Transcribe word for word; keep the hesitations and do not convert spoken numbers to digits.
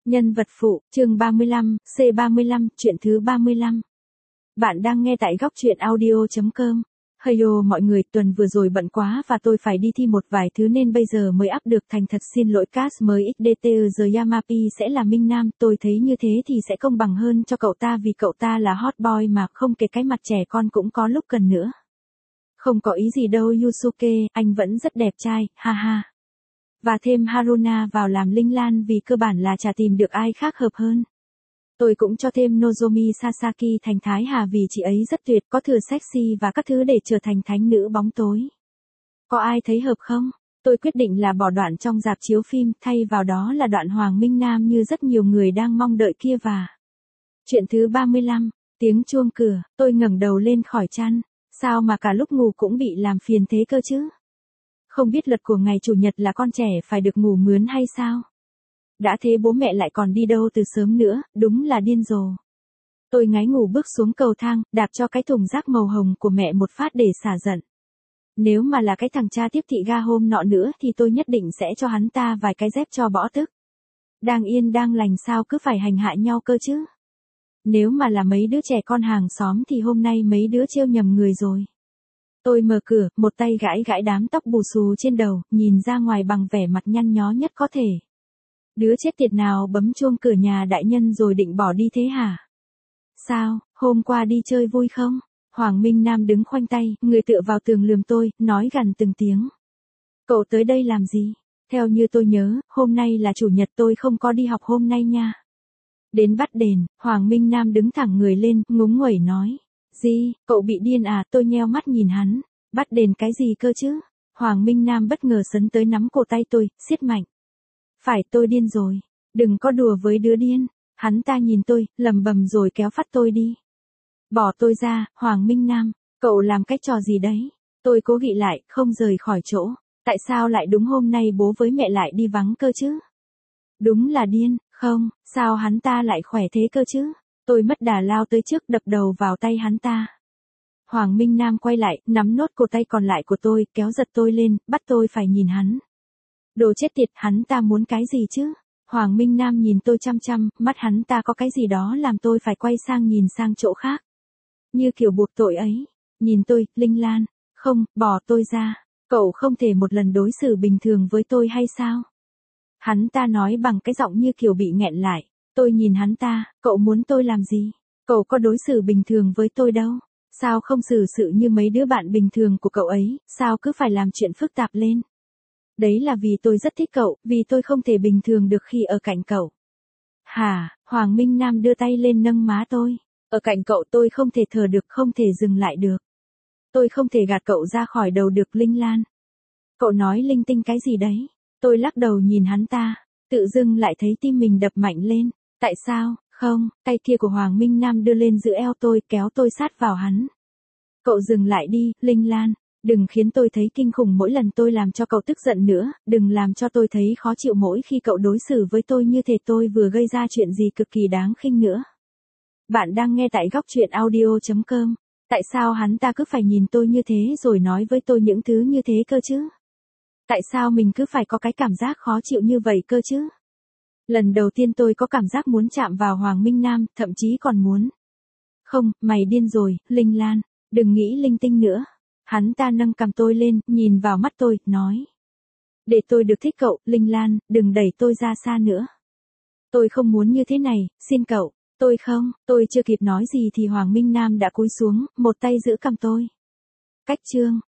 Nhân vật phụ, chương ba mươi lăm, C ba mươi lăm, chuyện thứ ba mươi lăm. Bạn đang nghe tại góc truyện audio chấm com. Heyo mọi người, tuần vừa rồi bận quá và tôi phải đi thi một vài thứ nên bây giờ mới up được, thành thật xin lỗi. Cast mới ích đê tê giờ Yamapi sẽ là Minh Nam, tôi thấy như thế thì sẽ công bằng hơn cho cậu ta vì cậu ta là hot boy mà, không kể cái mặt trẻ con cũng có lúc cần nữa. Không có ý gì đâu Yusuke, anh vẫn rất đẹp trai, ha ha. Và thêm Haruna vào làm Linh Lan vì cơ bản là chả tìm được ai khác hợp hơn. Tôi cũng cho thêm Nozomi Sasaki thành Thái Hà vì chị ấy rất tuyệt, có thừa sexy và các thứ để trở thành thánh nữ bóng tối. Có ai thấy hợp không? Tôi quyết định là bỏ đoạn trong rạp chiếu phim, thay vào đó là đoạn Hoàng Minh Nam như rất nhiều người đang mong đợi kia và... Chuyện thứ ba mươi lăm, tiếng chuông cửa, tôi ngẩng đầu lên khỏi chăn. Sao mà cả lúc ngủ cũng bị làm phiền thế cơ chứ? Không biết luật của ngày Chủ nhật là con trẻ phải được ngủ mướn hay sao? Đã thế bố mẹ lại còn đi đâu từ sớm nữa, đúng là điên rồ. Tôi ngáy ngủ bước xuống cầu thang, đạp cho cái thùng rác màu hồng của mẹ một phát để xả giận. Nếu mà là cái thằng cha tiếp thị ga hôm nọ nữa thì tôi nhất định sẽ cho hắn ta vài cái dép cho bỏ tức. Đang yên đang lành sao cứ phải hành hạ nhau cơ chứ? Nếu mà là mấy đứa trẻ con hàng xóm thì hôm nay mấy đứa trêu nhầm người rồi. Tôi mở cửa, một tay gãi gãi đám tóc bù xù trên đầu, nhìn ra ngoài bằng vẻ mặt nhăn nhó nhất có thể. Đứa chết tiệt nào bấm chuông cửa nhà đại nhân rồi định bỏ đi thế hả? Sao, hôm qua đi chơi vui không? Hoàng Minh Nam đứng khoanh tay, người tựa vào tường lườm tôi, nói gằn từng tiếng. Cậu tới đây làm gì? Theo như tôi nhớ, hôm nay là Chủ nhật, tôi không có đi học hôm nay nha. Đến bắt đền, Hoàng Minh Nam đứng thẳng người lên, ngúng nguẩy nói. Gì, cậu bị điên à? Tôi nheo mắt nhìn hắn. Bắt đền cái gì cơ chứ? Hoàng Minh Nam bất ngờ sấn tới nắm cổ tay tôi, siết mạnh. Phải, tôi điên rồi. Đừng có đùa với đứa điên. Hắn ta nhìn tôi, lầm bầm rồi kéo phát tôi đi. Bỏ tôi ra, Hoàng Minh Nam. Cậu làm cái trò gì đấy? Tôi cố gị lại, không rời khỏi chỗ. Tại sao lại đúng hôm nay bố với mẹ lại đi vắng cơ chứ? Đúng là điên, không, sao hắn ta lại khỏe thế cơ chứ? Tôi mất đà lao tới trước, đập đầu vào tay hắn ta. Hoàng Minh Nam quay lại, nắm nốt cổ tay còn lại của tôi, kéo giật tôi lên, bắt tôi phải nhìn hắn. Đồ chết tiệt, hắn ta muốn cái gì chứ? Hoàng Minh Nam nhìn tôi chăm chăm, mắt hắn ta có cái gì đó làm tôi phải quay sang nhìn sang chỗ khác. Như kiểu buộc tội ấy. Nhìn tôi, Linh Lan, không, bỏ tôi ra. Cậu không thể một lần đối xử bình thường với tôi hay sao? Hắn ta nói bằng cái giọng như kiểu bị nghẹn lại. Tôi nhìn hắn ta, cậu muốn tôi làm gì? Cậu có đối xử bình thường với tôi đâu. Sao không xử sự như mấy đứa bạn bình thường của cậu ấy, sao cứ phải làm chuyện phức tạp lên? Đấy là vì tôi rất thích cậu, vì tôi không thể bình thường được khi ở cạnh cậu. Hả? Hoàng Minh Nam đưa tay lên nâng má tôi. Ở cạnh cậu tôi không thể thở được, không thể dừng lại được. Tôi không thể gạt cậu ra khỏi đầu được Linh Lan. Cậu nói linh tinh cái gì đấy? Tôi lắc đầu nhìn hắn ta, tự dưng lại thấy tim mình đập mạnh lên. Tại sao? Không, tay kia của Hoàng Minh Nam đưa lên giữ eo tôi, kéo tôi sát vào hắn. Cậu dừng lại đi, Linh Lan. Đừng khiến tôi thấy kinh khủng mỗi lần tôi làm cho cậu tức giận nữa, đừng làm cho tôi thấy khó chịu mỗi khi cậu đối xử với tôi như thể tôi vừa gây ra chuyện gì cực kỳ đáng khinh nữa. Bạn đang nghe tại góc truyện audio chấm com. Tại sao hắn ta cứ phải nhìn tôi như thế rồi nói với tôi những thứ như thế cơ chứ? Tại sao mình cứ phải có cái cảm giác khó chịu như vậy cơ chứ? Lần đầu tiên tôi có cảm giác muốn chạm vào Hoàng Minh Nam, thậm chí còn muốn. Không, mày điên rồi, Linh Lan, đừng nghĩ linh tinh nữa. Hắn ta nâng cằm tôi lên, nhìn vào mắt tôi, nói. Để tôi được thích cậu, Linh Lan, đừng đẩy tôi ra xa nữa. Tôi không muốn như thế này, xin cậu. Tôi không, tôi chưa kịp nói gì thì Hoàng Minh Nam đã cúi xuống, một tay giữ cằm tôi. Cách chương.